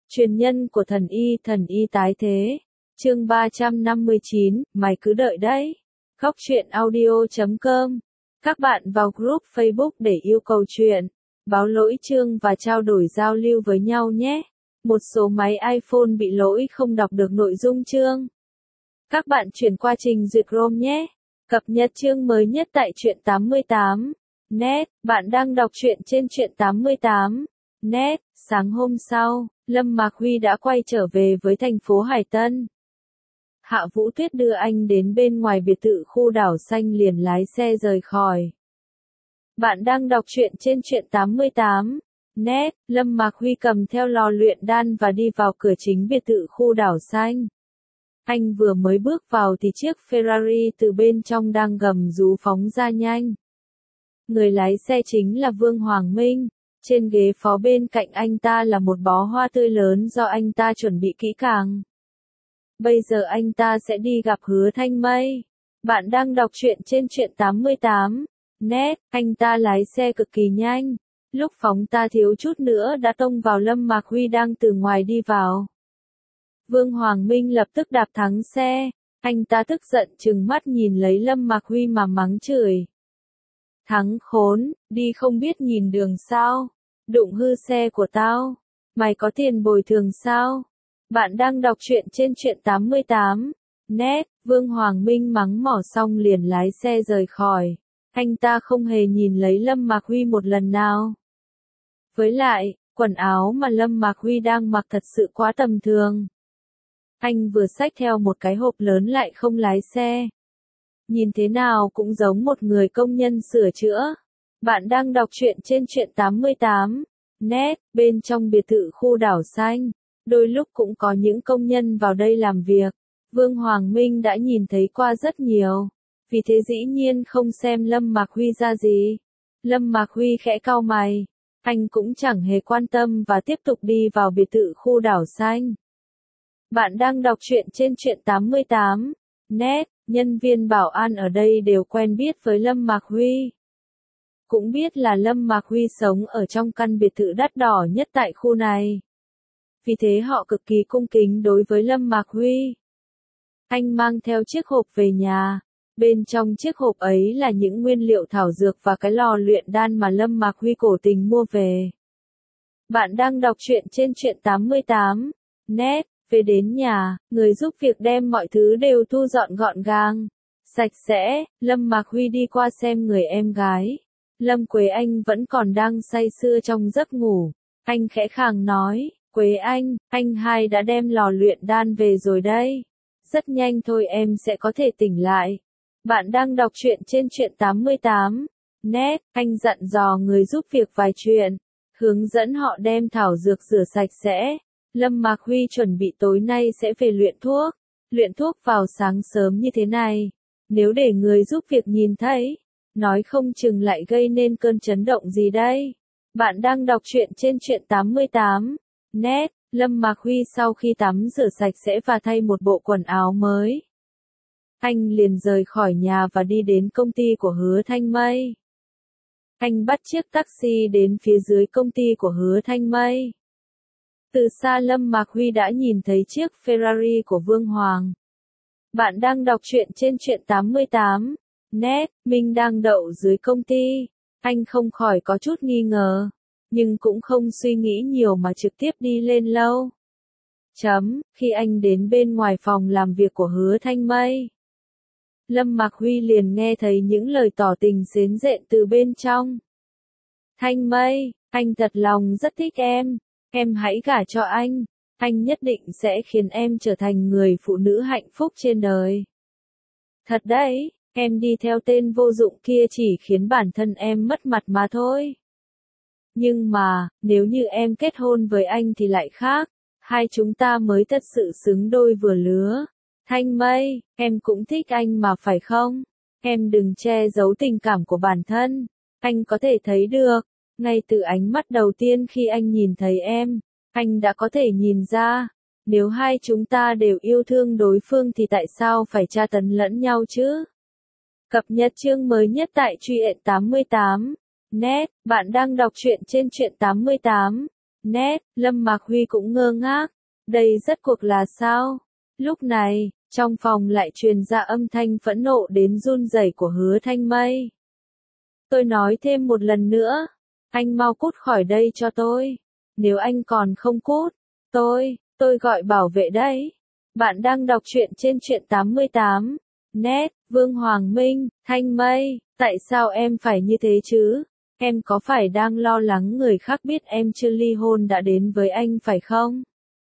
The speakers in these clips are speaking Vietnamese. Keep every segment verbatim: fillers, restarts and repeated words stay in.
Truyền nhân của thần y, thần y tái thế. Chương ba trăm năm mươi chín, mày cứ đợi đấy. Góc truyện audio chấm com. Các bạn vào group Facebook để yêu cầu chuyện, báo lỗi chương và trao đổi giao lưu với nhau nhé. Một số máy iPhone bị lỗi không đọc được nội dung chương. Các bạn chuyển qua trình duyệt Chrome nhé. Cập nhật chương mới nhất tại truyện tám mươi tám net. Bạn đang đọc truyện trên truyện tám mươi tám net. Sáng hôm sau, Lâm Mạc Huy đã quay trở về với thành phố Hải Tân. Hạ Vũ Tuyết đưa anh đến bên ngoài biệt thự khu đảo xanh liền lái xe rời khỏi. Bạn đang đọc truyện trên truyện tám mươi tám net. Lâm Mạc Huy cầm theo lò luyện đan và đi vào cửa chính biệt thự khu đảo xanh. Anh vừa mới bước vào thì chiếc Ferrari từ bên trong đang gầm rú phóng ra nhanh. Người lái xe chính là Vương Hoàng Minh. Trên ghế phó bên cạnh anh ta là một bó hoa tươi lớn do anh ta chuẩn bị kỹ càng. Bây giờ anh ta sẽ đi gặp Hứa Thanh Mây. Bạn đang đọc truyện trên truyện tám mươi tám net. Anh ta lái xe cực kỳ nhanh. Lúc phóng ta thiếu chút nữa đã tông vào Lâm Mạc Huy đang từ ngoài đi vào. Vương Hoàng Minh lập tức đạp thắng xe. Anh ta tức giận trừng mắt nhìn lấy Lâm Mạc Huy mà mắng chửi. Thắng khốn, đi không biết nhìn đường sao? Đụng hư xe của tao. Mày có tiền bồi thường sao? Bạn đang đọc truyện trên truyện tám mươi tám net. Vương Hoàng Minh mắng mỏ xong liền lái xe rời khỏi. Anh ta không hề nhìn lấy Lâm Mạc Huy một lần nào. Với lại, quần áo mà Lâm Mạc Huy đang mặc thật sự quá tầm thường. Anh vừa xách theo một cái hộp lớn lại không lái xe. Nhìn thế nào cũng giống một người công nhân sửa chữa. Bạn đang đọc truyện trên truyện tám mươi tám net. Bên trong biệt thự khu đảo xanh, đôi lúc cũng có những công nhân vào đây làm việc. Vương Hoàng Minh đã nhìn thấy qua rất nhiều. Vì thế dĩ nhiên không xem Lâm Mạc Huy ra gì. Lâm Mạc Huy khẽ cau mày. Anh cũng chẳng hề quan tâm và tiếp tục đi vào biệt thự khu đảo xanh. Bạn đang đọc truyện trên truyện tám mươi tám net. Nhân viên bảo an ở đây đều quen biết với Lâm Mạc Huy. Cũng biết là Lâm Mạc Huy sống ở trong căn biệt thự đắt đỏ nhất tại khu này. Vì thế họ cực kỳ cung kính đối với Lâm Mạc Huy. Anh mang theo chiếc hộp về nhà. Bên trong chiếc hộp ấy là những nguyên liệu thảo dược và cái lò luyện đan mà Lâm Mạc Huy cố tình mua về. Bạn đang đọc truyện trên truyện tám mươi tám net. Về đến nhà, người giúp việc đem mọi thứ đều thu dọn gọn gàng, sạch sẽ. Lâm Mạc Huy đi qua xem người em gái. Lâm Quế Anh vẫn còn đang say sưa trong giấc ngủ. Anh khẽ khàng nói, Quế Anh, anh hai đã đem lò luyện đan về rồi đây. Rất nhanh thôi em sẽ có thể tỉnh lại. Bạn đang đọc truyện trên truyện tám mươi tám net. Anh dặn dò người giúp việc vài chuyện, hướng dẫn họ đem thảo dược rửa sạch sẽ. Lâm Mạc Huy chuẩn bị tối nay sẽ về luyện thuốc. Luyện thuốc vào sáng sớm như thế này. Nếu để người giúp việc nhìn thấy, nói không chừng lại gây nên cơn chấn động gì đây. Bạn đang đọc truyện trên truyện tám mươi tám net. Lâm Mạc Huy sau khi tắm rửa sạch sẽ và thay một bộ quần áo mới. Anh liền rời khỏi nhà và đi đến công ty của Hứa Thanh Mây. Anh bắt chiếc taxi đến phía dưới công ty của Hứa Thanh Mây. Từ xa Lâm Mạc Huy đã nhìn thấy chiếc Ferrari của Vương Hoàng. Bạn đang đọc truyện trên truyện tám mươi tám net. Minh đang đậu dưới công ty. Anh không khỏi có chút nghi ngờ, nhưng cũng không suy nghĩ nhiều mà trực tiếp đi lên lâu. Chấm, khi anh đến bên ngoài phòng làm việc của Hứa Thanh Mây, Lâm Mạc Huy liền nghe thấy những lời tỏ tình xến rện từ bên trong. Thanh Mây, anh thật lòng rất thích em. Em hãy gả cho anh. Anh nhất định sẽ khiến em trở thành người phụ nữ hạnh phúc trên đời. Thật đấy, em đi theo tên vô dụng kia chỉ khiến bản thân em mất mặt mà thôi. Nhưng mà, nếu như em kết hôn với anh thì lại khác. Hai chúng ta mới thật sự xứng đôi vừa lứa. Thanh Mây, em cũng thích anh mà phải không? Em đừng che giấu tình cảm của bản thân. Anh có thể thấy được. Ngay từ ánh mắt đầu tiên khi anh nhìn thấy em, anh đã có thể nhìn ra. Nếu hai chúng ta đều yêu thương đối phương thì tại sao phải tra tấn lẫn nhau chứ? Cập nhật chương mới nhất tại truyện tám mươi tám net. Bạn đang đọc truyện trên truyện tám mươi tám Net, Lâm Mạc Huy cũng ngơ ngác. Đây rốt cuộc là sao? Lúc này, trong phòng lại truyền ra âm thanh phẫn nộ đến run rẩy của Hứa Thanh Mây. Tôi nói thêm một lần nữa, anh mau cút khỏi đây cho tôi. Nếu anh còn không cút, tôi, tôi gọi bảo vệ đấy. Bạn đang đọc truyện trên truyện tám mươi tám. Net, Vương Hoàng Minh, Thanh Mây, tại sao em phải như thế chứ? Em có phải đang lo lắng người khác biết em chưa ly hôn đã đến với anh phải không?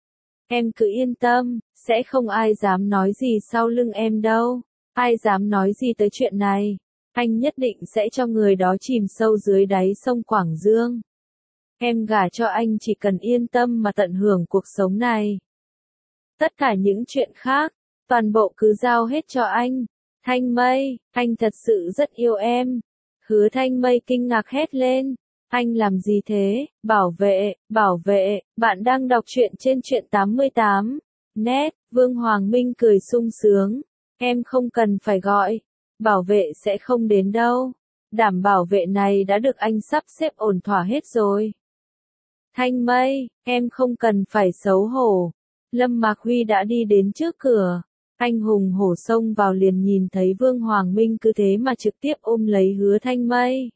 Em cứ yên tâm, sẽ không ai dám nói gì sau lưng em đâu. Ai dám nói gì tới chuyện này? Anh nhất định sẽ cho người đó chìm sâu dưới đáy sông Quảng Dương. Em gả cho anh chỉ cần yên tâm mà tận hưởng cuộc sống này. Tất cả những chuyện khác, toàn bộ cứ giao hết cho anh. Thanh Mây, anh thật sự rất yêu em. Hứa Thanh Mây kinh ngạc hét lên. Anh làm gì thế? Bảo vệ, bảo vệ, bạn đang đọc truyện trên truyện tám mươi tám. Net, Vương Hoàng Minh cười sung sướng. Em không cần phải gọi. Bảo vệ sẽ không đến đâu. Đảm bảo vệ này đã được anh sắp xếp ổn thỏa hết rồi. Thanh Mây, em không cần phải xấu hổ. Lâm Mạc Huy đã đi đến trước cửa. Anh hùng hổ xông vào liền nhìn thấy Vương Hoàng Minh cứ thế mà trực tiếp ôm lấy Hứa Thanh Mây.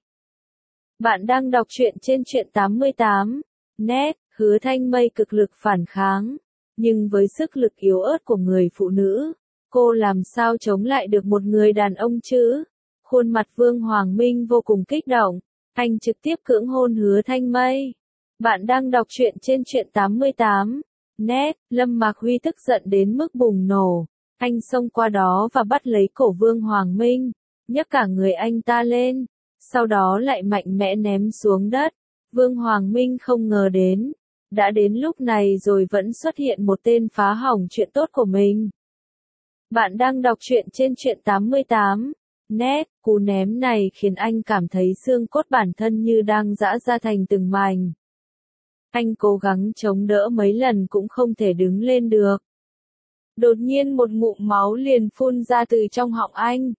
Bạn đang đọc truyện trên truyện tám mươi tám. Net, Hứa Thanh Mây cực lực phản kháng. Nhưng với sức lực yếu ớt của người phụ nữ, cô làm sao chống lại được một người đàn ông chứ? Khuôn mặt Vương Hoàng Minh vô cùng kích động. Anh trực tiếp cưỡng hôn Hứa Thanh Mây. Bạn đang đọc truyện trên truyện tám mươi tám. Net, Lâm Mạc Huy tức giận đến mức bùng nổ. Anh xông qua đó và bắt lấy cổ Vương Hoàng Minh, nhấc cả người anh ta lên, sau đó lại mạnh mẽ ném xuống đất. Vương Hoàng Minh không ngờ đến, đã đến lúc này rồi vẫn xuất hiện một tên phá hỏng chuyện tốt của mình. Bạn đang đọc truyện trên truyện tám mươi tám. Net, cú ném này khiến anh cảm thấy xương cốt bản thân như đang giã ra thành từng mảnh. Anh cố gắng chống đỡ mấy lần cũng không thể đứng lên được. Đột nhiên một ngụm máu liền phun ra từ trong họng anh.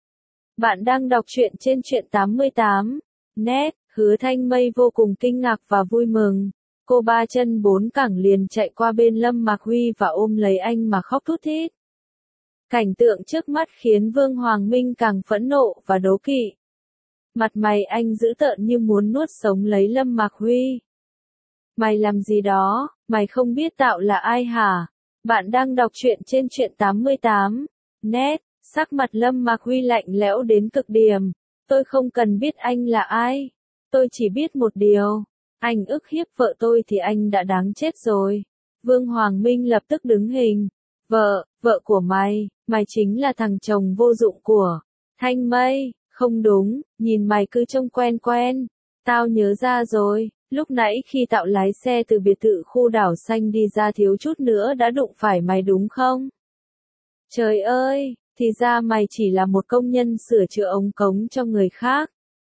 Bạn đang đọc truyện trên truyện tám mươi tám. Net, Hứa Thanh Mây vô cùng kinh ngạc và vui mừng. Cô ba chân bốn cẳng liền chạy qua bên Lâm Mạc Huy và ôm lấy anh mà khóc thút thít. Cảnh tượng trước mắt khiến Vương Hoàng Minh càng phẫn nộ và đố kỵ. Mặt mày anh dữ tợn như muốn nuốt sống lấy Lâm Mạc Huy. Mày làm gì đó, mày không biết tạo là ai hả? Bạn đang đọc truyện trên truyện tám mươi tám. Net, sắc mặt Lâm Mạc Huy lạnh lẽo đến cực điểm. Tôi không cần biết anh là ai. Tôi chỉ biết một điều. Anh ức hiếp vợ tôi thì anh đã đáng chết rồi. Vương Hoàng Minh lập tức đứng hình. Vợ, vợ của mày, mày chính là thằng chồng vô dụng của Thanh Mây. Không đúng, nhìn mày cứ trông quen quen. Tao nhớ ra rồi. Lúc nãy khi tao lái xe từ biệt thự khu đảo xanh đi ra thiếu chút nữa đã đụng phải mày đúng không? Trời ơi, thì ra mày chỉ là một công nhân sửa chữa ống cống cho người khác.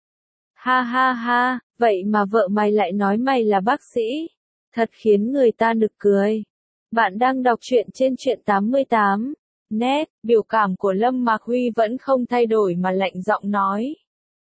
Ha ha ha, vậy mà vợ mày lại nói mày là bác sĩ. Thật khiến người ta nực cười. Bạn đang đọc truyện trên truyện tám mươi tám. Net, biểu cảm của Lâm Mạc Huy vẫn không thay đổi mà lạnh giọng nói.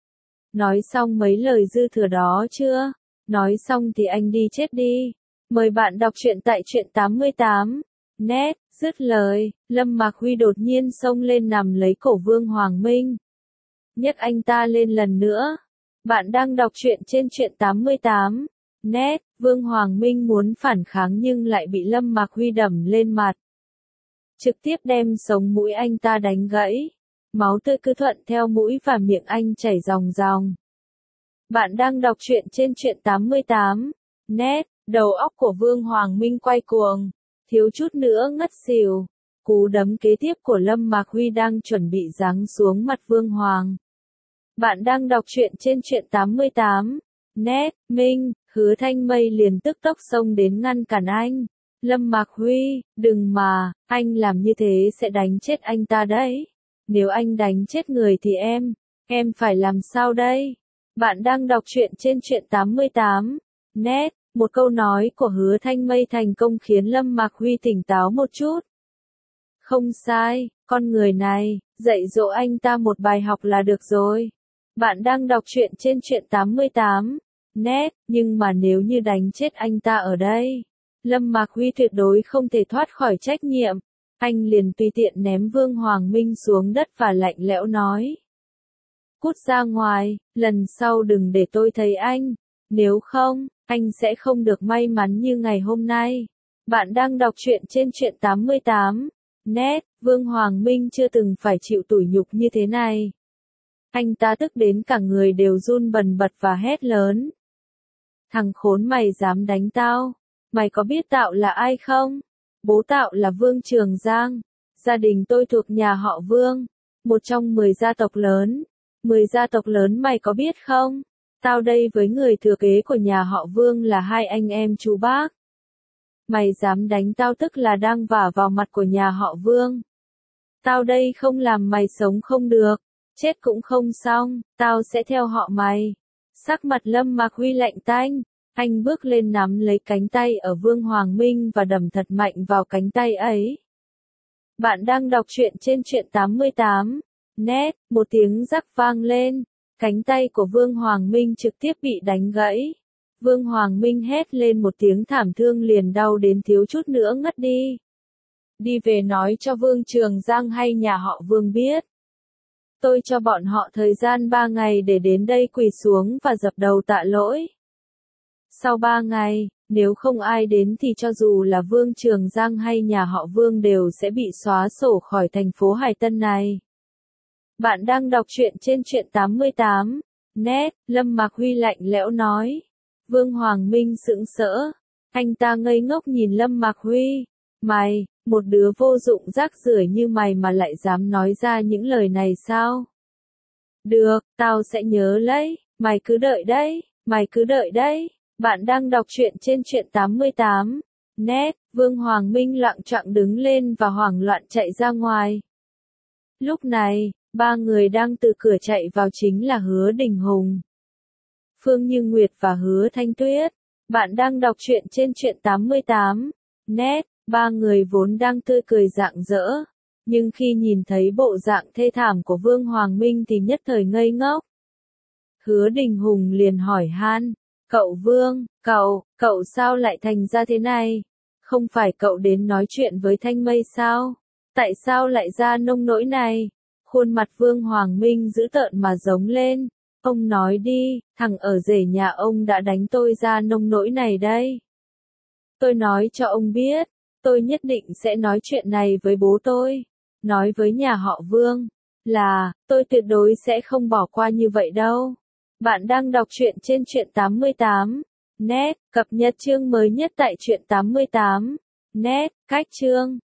Nói xong mấy lời dư thừa đó chưa? Nói xong thì anh đi chết đi. Mời bạn đọc truyện tại truyện tám mươi tám. Net, dứt lời, Lâm Mạc Huy đột nhiên xông lên nằm lấy cổ Vương Hoàng Minh. Nhấc anh ta lên lần nữa. Bạn đang đọc truyện trên truyện tám mươi tám. Net, Vương Hoàng Minh muốn phản kháng nhưng lại bị Lâm Mạc Huy đẩm lên mặt. Trực tiếp đem sống mũi anh ta đánh gãy. Máu tươi cứ thuận theo mũi và miệng anh chảy ròng ròng. Bạn đang đọc truyện trên truyện tám mươi tám. Net, đầu óc của Vương Hoàng Minh quay cuồng. Thiếu chút nữa ngất xỉu. Cú đấm kế tiếp của Lâm Mạc Huy đang chuẩn bị giáng xuống mặt Vương Hoàng. Bạn đang đọc truyện trên truyện tám mươi tám. Net, Minh, Hứa Thanh Mây liền tức tốc xông đến ngăn cản anh. Lâm Mạc Huy, đừng mà, anh làm như thế sẽ đánh chết anh ta đấy. Nếu anh đánh chết người thì em, em phải làm sao đây? Bạn đang đọc truyện trên truyện tám mươi tám. Net, một câu nói của Hứa Thanh Mây thành công khiến Lâm Mạc Huy tỉnh táo một chút. Không sai, con người này, dạy dỗ anh ta một bài học là được rồi. Bạn đang đọc truyện trên truyện tám mươi tám. net, nhưng mà nếu như đánh chết anh ta ở đây, Lâm Mạc Huy tuyệt đối không thể thoát khỏi trách nhiệm. Anh liền tùy tiện ném Vương Hoàng Minh xuống đất và lạnh lẽo nói. Cút ra ngoài, lần sau đừng để tôi thấy anh, nếu không, anh sẽ không được may mắn như ngày hôm nay. Bạn đang đọc truyện trên truyện tám mươi tám. Net, Vương Hoàng Minh chưa từng phải chịu tủi nhục như thế này. Anh ta tức đến cả người đều run bần bật và hét lớn. Thằng khốn mày dám đánh tao, mày có biết Tạo là ai không? Bố Tạo là Vương Trường Giang, gia đình tôi thuộc nhà họ Vương, một trong mười gia tộc lớn. Mười gia tộc lớn mày có biết không? Tao đây với người thừa kế của nhà họ Vương là hai anh em chú bác. Mày dám đánh tao tức là đang vả vào mặt của nhà họ Vương. Tao đây không làm mày sống không được, chết cũng không xong, tao sẽ theo họ mày. Sắc mặt Lâm Mạc Huy lạnh tanh, anh bước lên nắm lấy cánh tay ở Vương Hoàng Minh và đầm thật mạnh vào cánh tay ấy. Bạn đang đọc truyện trên truyện tám mươi tám. Net, một tiếng rắc vang lên, cánh tay của Vương Hoàng Minh trực tiếp bị đánh gãy. Vương Hoàng Minh hét lên một tiếng thảm thương liền đau đến thiếu chút nữa ngất đi. Đi về nói cho Vương Trường Giang hay nhà họ Vương biết. Tôi cho bọn họ thời gian ba ngày để đến đây quỳ xuống và dập đầu tạ lỗi. Sau ba ngày, nếu không ai đến thì cho dù là Vương Trường Giang hay nhà họ Vương đều sẽ bị xóa sổ khỏi thành phố Hải Tân này. Bạn đang đọc truyện trên truyện tám mươi tám. Net, Lâm Mạc Huy lạnh lẽo nói. Vương Hoàng Minh sững sỡ. Anh ta ngây ngốc nhìn Lâm Mạc Huy. Mày, một đứa vô dụng rác rưởi như mày mà lại dám nói ra những lời này sao? Được, tao sẽ nhớ lấy, mày cứ đợi đấy, mày cứ đợi đấy. Bạn đang đọc truyện trên truyện tám mươi tám. Net, Vương Hoàng Minh lặng choạng đứng lên và hoảng loạn chạy ra ngoài. Lúc này, ba người đang từ cửa chạy vào chính là Hứa Đình Hùng, Phương Như Nguyệt và Hứa Thanh Tuyết. Bạn đang đọc truyện trên truyện tám mươi tám. Net, ba người vốn đang tươi cười rạng rỡ, nhưng khi nhìn thấy bộ dạng thê thảm của Vương Hoàng Minh thì nhất thời ngây ngốc. Hứa Đình Hùng liền hỏi han, cậu Vương, cậu, cậu sao lại thành ra thế này? Không phải cậu đến nói chuyện với Thanh Mây sao? Tại sao lại ra nông nỗi này? Khuôn mặt Vương Hoàng Minh dữ tợn mà giống lên. Ông nói đi, thằng ở rể nhà ông đã đánh tôi ra nông nỗi này đây. Tôi nói cho ông biết, tôi nhất định sẽ nói chuyện này với bố tôi, nói với nhà họ Vương, là, tôi tuyệt đối sẽ không bỏ qua như vậy đâu. Bạn đang đọc truyện trên truyện tám mươi tám. Net, cập nhật chương mới nhất tại truyện tám mươi tám. Net, cách chương.